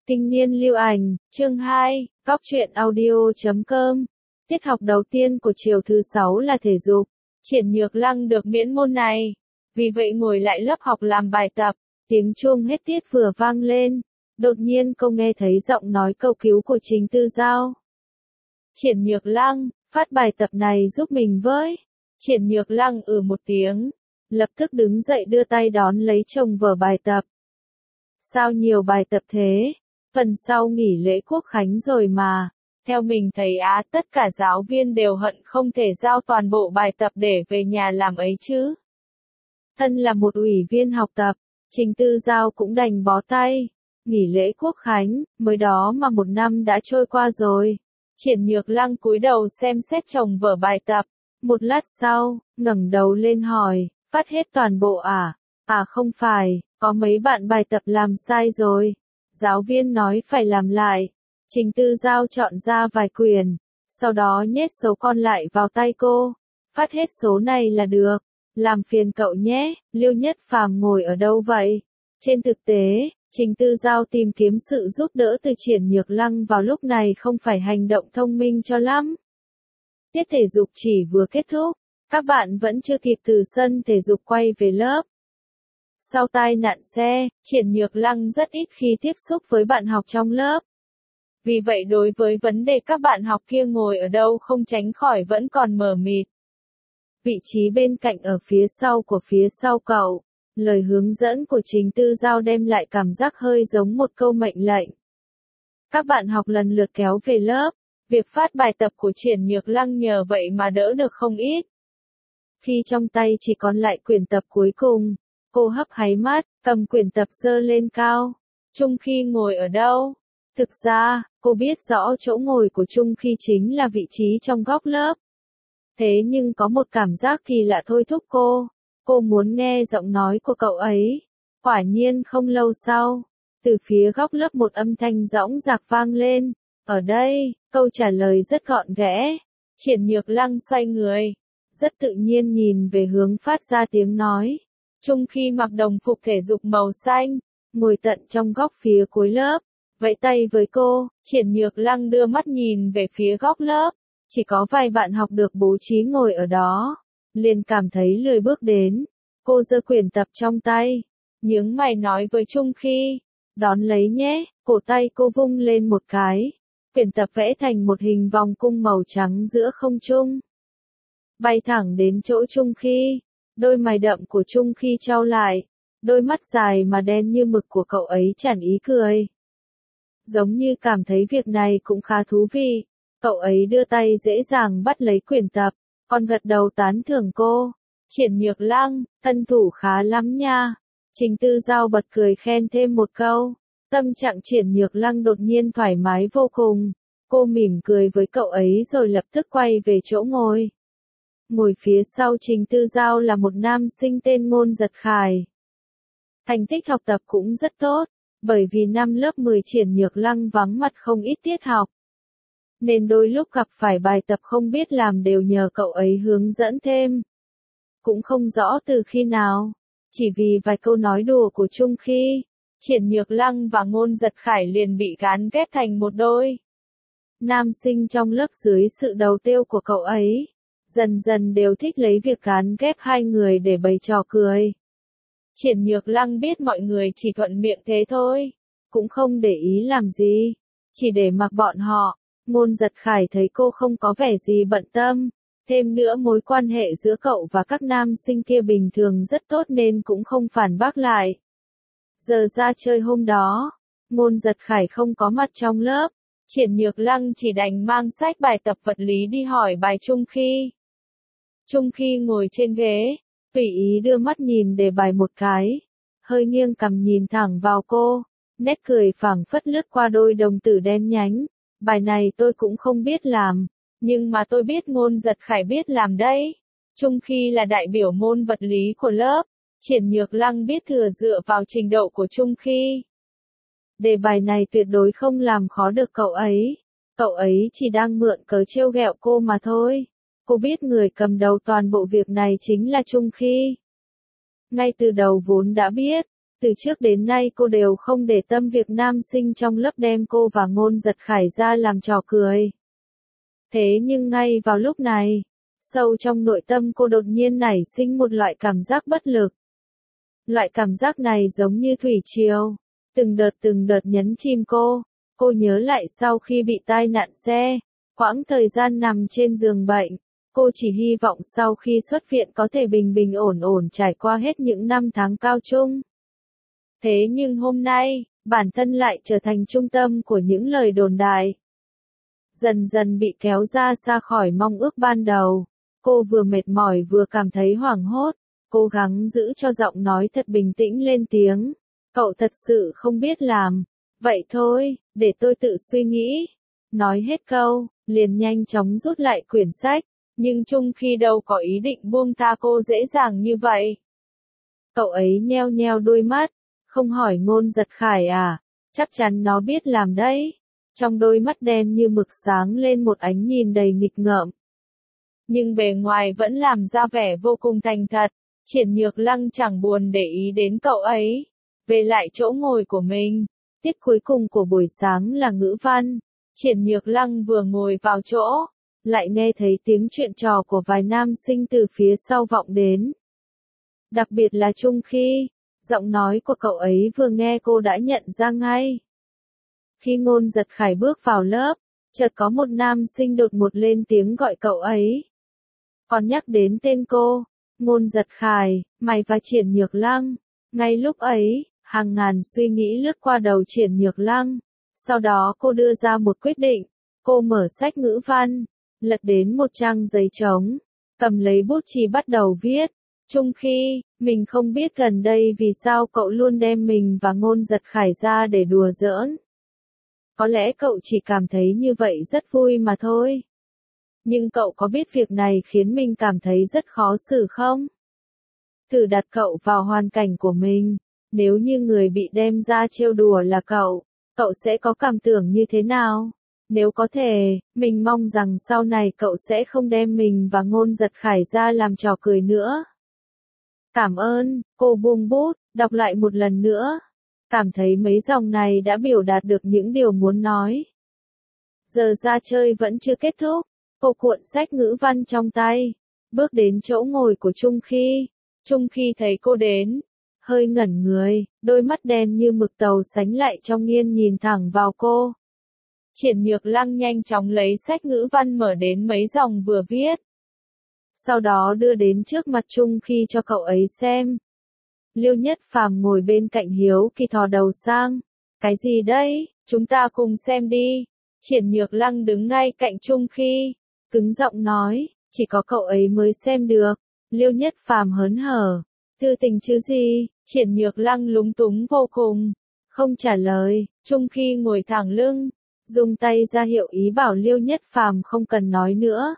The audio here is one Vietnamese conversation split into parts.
Kinh niên lưu ảnh, chương 2, góc truyện audio.com. Tiết học đầu tiên của chiều thứ 6 là thể dục. Triển Nhược Lăng được miễn môn này, vì vậy ngồi lại lớp học làm bài tập. Tiếng chuông hết tiết vừa vang lên, đột nhiên cô nghe thấy giọng nói cầu cứu của Trình Tư Giao. Triển Nhược Lăng, phát bài tập này giúp mình với. Triển Nhược Lăng một tiếng, lập tức đứng dậy đưa tay đón lấy chồng vở bài tập. Sao nhiều bài tập thế? Phần sau nghỉ lễ Quốc khánh rồi mà. Theo mình thấy tất cả giáo viên đều hận không thể giao toàn bộ bài tập để về nhà làm ấy chứ. Thân là một ủy viên học tập, Trình Tư Giao cũng đành bó tay. Nghỉ lễ Quốc khánh, mới đó mà một năm đã trôi qua rồi. Triển Nhược Lăng cúi đầu xem xét chồng vở bài tập. Một lát sau, ngẩng đầu lên hỏi, phát hết toàn bộ à? À không phải, có mấy bạn bài tập làm sai rồi. Giáo viên nói phải làm lại. Trình Tư Giao chọn ra vài quyển, sau đó nhét số còn lại vào tay cô. Phát hết số này là được. Làm phiền cậu nhé. Lưu Nhất Phàm ngồi ở đâu vậy? Trên thực tế, Trình Tư Giao tìm kiếm sự giúp đỡ từ Triển Nhược Lăng vào lúc này không phải hành động thông minh cho lắm. Tiết thể dục chỉ vừa kết thúc, các bạn vẫn chưa kịp từ sân thể dục quay về lớp. Sau tai nạn xe, Triển Nhược Lăng rất ít khi tiếp xúc với bạn học trong lớp. Vì vậy đối với vấn đề các bạn học kia ngồi ở đâu không tránh khỏi vẫn còn mờ mịt. Vị trí bên cạnh ở phía sau của phía sau cậu, lời hướng dẫn của Trình Tư Giao đem lại cảm giác hơi giống một câu mệnh lệnh. Các bạn học lần lượt kéo về lớp, việc phát bài tập của Triển Nhược Lăng nhờ vậy mà đỡ được không ít. Khi trong tay chỉ còn lại quyển tập cuối cùng, cô hấp háy mắt, cầm quyển tập giơ lên cao. Trung Khi ngồi ở đâu? Thực ra, cô biết rõ chỗ ngồi của Trung Khi chính là vị trí trong góc lớp. Thế nhưng có một cảm giác kỳ lạ thôi thúc cô. Cô muốn nghe giọng nói của cậu ấy. Quả nhiên không lâu sau, từ phía góc lớp một âm thanh dõng dạc vang lên. Ở đây, câu trả lời rất gọn ghẽ. Triển Nhược Lăng xoay người, rất tự nhiên nhìn về hướng phát ra tiếng nói. Trung Khi mặc đồng phục thể dục màu xanh, ngồi tận trong góc phía cuối lớp, vẫy tay với cô. Triển Nhược Lăng đưa mắt nhìn về phía góc lớp, chỉ có vài bạn học được bố trí ngồi ở đó, liền cảm thấy lười bước đến. Cô giơ quyển tập trong tay, nhướng mày nói với Trung Khi, đón lấy nhé. Cổ tay cô vung lên một cái, quyển tập vẽ thành một hình vòng cung màu trắng giữa không trung, bay thẳng đến chỗ Trung Khi. Đôi mày đậm của Trung Khi chau lại, đôi mắt dài mà đen như mực của cậu ấy tràn ý cười. Giống như cảm thấy việc này cũng khá thú vị, cậu ấy đưa tay dễ dàng bắt lấy quyển tập, còn gật đầu tán thưởng cô. Triển Nhược Lăng, thân thủ khá lắm nha. Trình Tư Giao bật cười khen thêm một câu. Tâm trạng Triển Nhược Lăng đột nhiên thoải mái vô cùng. Cô mỉm cười với cậu ấy rồi lập tức quay về chỗ ngồi. Ngồi phía sau Trình Tư Giao là một nam sinh tên Ngôn Giật Khải. Thành tích học tập cũng rất tốt, bởi vì năm lớp 10 Triển Nhược Lăng vắng mặt không ít tiết học. Nên đôi lúc gặp phải bài tập không biết làm đều nhờ cậu ấy hướng dẫn thêm. Cũng không rõ từ khi nào, chỉ vì vài câu nói đùa của Trung Khi, Triển Nhược Lăng và Ngôn Giật Khải liền bị gán ghép thành một đôi. Nam sinh trong lớp dưới sự đầu tiêu của cậu ấy, dần dần đều thích lấy việc gán ghép hai người để bày trò cười. Triển Nhược Lăng biết mọi người chỉ thuận miệng thế thôi, cũng không để ý làm gì, chỉ để mặc bọn họ. Ngôn Giật Khải thấy cô không có vẻ gì bận tâm, thêm nữa mối quan hệ giữa cậu và các nam sinh kia bình thường rất tốt nên cũng không phản bác lại. Giờ ra chơi hôm đó, Ngôn Giật Khải không có mặt trong lớp, Triển Nhược Lăng chỉ đành mang sách bài tập vật lý đi hỏi bài Trung Khi. Trung Khi ngồi trên ghế, tùy ý đưa mắt nhìn đề bài một cái, hơi nghiêng cằm nhìn thẳng vào cô, nét cười phảng phất lướt qua đôi đồng tử đen nhánh. Bài này tôi cũng không biết làm, nhưng mà tôi biết Ngôn Giật Khải biết làm đấy. Trung Khi là đại biểu môn vật lý của lớp, Triển Nhược Lăng biết thừa dựa vào trình độ của Trung Khi. Đề bài này tuyệt đối không làm khó được cậu ấy chỉ đang mượn cớ trêu ghẹo cô mà thôi. Cô biết người cầm đầu toàn bộ việc này chính là Trung Khi. Ngay từ đầu vốn đã biết, Từ trước đến nay cô đều không để tâm việc nam sinh trong lớp đem cô và Ngôn Giật Khải ra làm trò cười. Thế nhưng ngay vào lúc này, sâu trong nội tâm cô đột nhiên nảy sinh một loại cảm giác bất lực. Loại cảm giác này giống như thủy triều, từng đợt nhấn chìm cô. Cô nhớ lại sau khi bị tai nạn xe, quãng thời gian nằm trên giường bệnh, cô chỉ hy vọng sau khi xuất viện có thể bình bình ổn ổn trải qua hết những năm tháng cao trung. Thế nhưng hôm nay, bản thân lại trở thành trung tâm của những lời đồn đại. Dần dần bị kéo ra xa khỏi mong ước ban đầu, cô vừa mệt mỏi vừa cảm thấy hoảng hốt, cố gắng giữ cho giọng nói thật bình tĩnh lên tiếng. Cậu thật sự không biết làm. Vậy thôi, để tôi tự suy nghĩ. Nói hết câu, liền nhanh chóng rút lại quyển sách, nhưng Trung Khi đâu có ý định buông tha cô dễ dàng như vậy. Cậu ấy nheo nheo đôi mắt, không hỏi Ngôn Giật Khải à, chắc chắn nó biết làm đấy. Trong đôi mắt đen như mực sáng lên một ánh nhìn đầy nghịch ngợm. Nhưng bề ngoài vẫn làm ra vẻ vô cùng thành thật, Triển Nhược Lăng chẳng buồn để ý đến cậu ấy. Về lại chỗ ngồi của mình. Tiết cuối cùng của buổi sáng là ngữ văn. Triển Nhược Lăng vừa ngồi vào chỗ, lại nghe thấy tiếng chuyện trò của vài nam sinh từ phía sau vọng đến. Đặc biệt là Trung Khi, giọng nói của cậu ấy vừa nghe cô đã nhận ra ngay. Khi Ngôn Giật Khải bước vào lớp, chợt có một nam sinh đột ngột lên tiếng gọi cậu ấy. Còn nhắc đến tên cô, Ngôn Giật Khải, mày và Triển Nhược Lăng. Ngay lúc ấy, hàng ngàn suy nghĩ lướt qua đầu Triển Nhược Lăng. Sau đó cô đưa ra một quyết định. Cô mở sách ngữ văn, lật đến một trang giấy trống, cầm lấy bút chì bắt đầu viết. Trung Khi, mình không biết gần đây vì sao cậu luôn đem mình và Ngôn Giật Khải ra để đùa giỡn. Có lẽ cậu chỉ cảm thấy như vậy rất vui mà thôi. Nhưng cậu có biết việc này khiến mình cảm thấy rất khó xử không? Thử đặt cậu vào hoàn cảnh của mình. Nếu như người bị đem ra trêu đùa là cậu sẽ có cảm tưởng như thế nào? Nếu có thể, mình mong rằng sau này cậu sẽ không đem mình và Ngôn Giật Khải ra làm trò cười nữa. Cảm ơn, cô buông bút, đọc lại một lần nữa. Cảm thấy mấy dòng này đã biểu đạt được những điều muốn nói. Giờ ra chơi vẫn chưa kết thúc, cô cuộn sách ngữ văn trong tay, bước đến chỗ ngồi của Trung Khi. Trung Khi thấy cô đến, hơi ngẩn người, đôi mắt đen như mực tàu sánh lại trong nghiêng nhìn thẳng vào cô. Triển Nhược Lăng nhanh chóng lấy sách ngữ văn mở đến mấy dòng vừa viết. Sau đó đưa đến trước mặt Trung Khi cho cậu ấy xem. Liêu Nhất Phàm ngồi bên cạnh hiếu kỳ thò đầu sang. Cái gì đấy, chúng ta cùng xem đi. Triển Nhược Lăng đứng ngay cạnh Trung Khi, cứng giọng nói, chỉ có cậu ấy mới xem được. Liêu Nhất Phàm hớn hở. Thư tình chứ gì, Triển Nhược Lăng lúng túng vô cùng. Không trả lời, Trung Khi ngồi thẳng lưng, dùng tay ra hiệu ý bảo Liêu Nhất Phàm không cần nói nữa.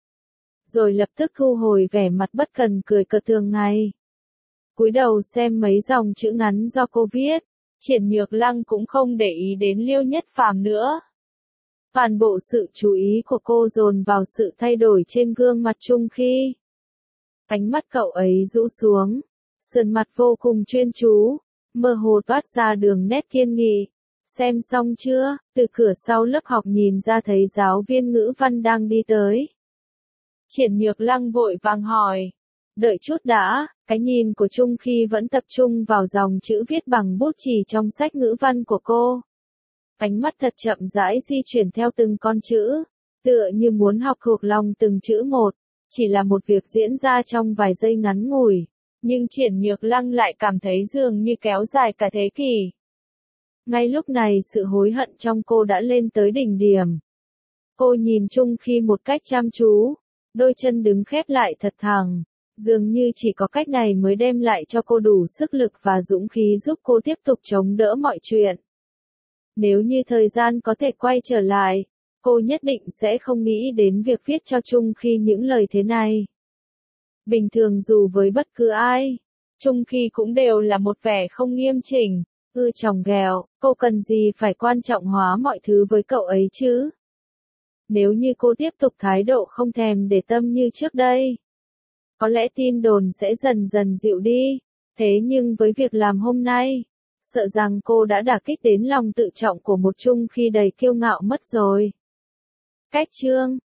Rồi lập tức thu hồi vẻ mặt bất cần cười cợt thường ngày. Cúi đầu xem mấy dòng chữ ngắn do cô viết, Triển Nhược Lăng cũng không để ý đến Liêu Nhất Phàm nữa. Toàn bộ sự chú ý của cô dồn vào sự thay đổi trên gương mặt Trung Khi. Ánh mắt cậu ấy rũ xuống, sườn mặt vô cùng chuyên chú, mơ hồ toát ra đường nét kiên nghị. Xem xong chưa? Từ cửa sau lớp học nhìn ra thấy giáo viên ngữ văn đang đi tới. Triển Nhược Lăng vội vàng hỏi. Đợi chút đã, cái nhìn của Trung Khi vẫn tập trung vào dòng chữ viết bằng bút chì trong sách ngữ văn của cô. Ánh mắt thật chậm rãi di chuyển theo từng con chữ, tựa như muốn học thuộc lòng từng chữ một, chỉ là một việc diễn ra trong vài giây ngắn ngủi, nhưng Triển Nhược Lăng lại cảm thấy dường như kéo dài cả thế kỷ. Ngay lúc này sự hối hận trong cô đã lên tới đỉnh điểm. Cô nhìn Trung Khi một cách chăm chú, đôi chân đứng khép lại thật thẳng, dường như chỉ có cách này mới đem lại cho cô đủ sức lực và dũng khí giúp cô tiếp tục chống đỡ mọi chuyện. Nếu như thời gian có thể quay trở lại, cô nhất định sẽ không nghĩ đến việc viết cho Trung Khi những lời thế này. Bình thường dù với bất cứ ai, Trung Khi cũng đều là một vẻ không nghiêm chỉnh, chòng ghẹo, cô cần gì phải quan trọng hóa mọi thứ với cậu ấy chứ? Nếu như cô tiếp tục thái độ không thèm để tâm như trước đây, có lẽ tin đồn sẽ dần dần dịu đi. Thế nhưng với việc làm hôm nay, sợ rằng cô đã đả kích đến lòng tự trọng của một Trung khi đầy kiêu ngạo mất rồi. Cách chương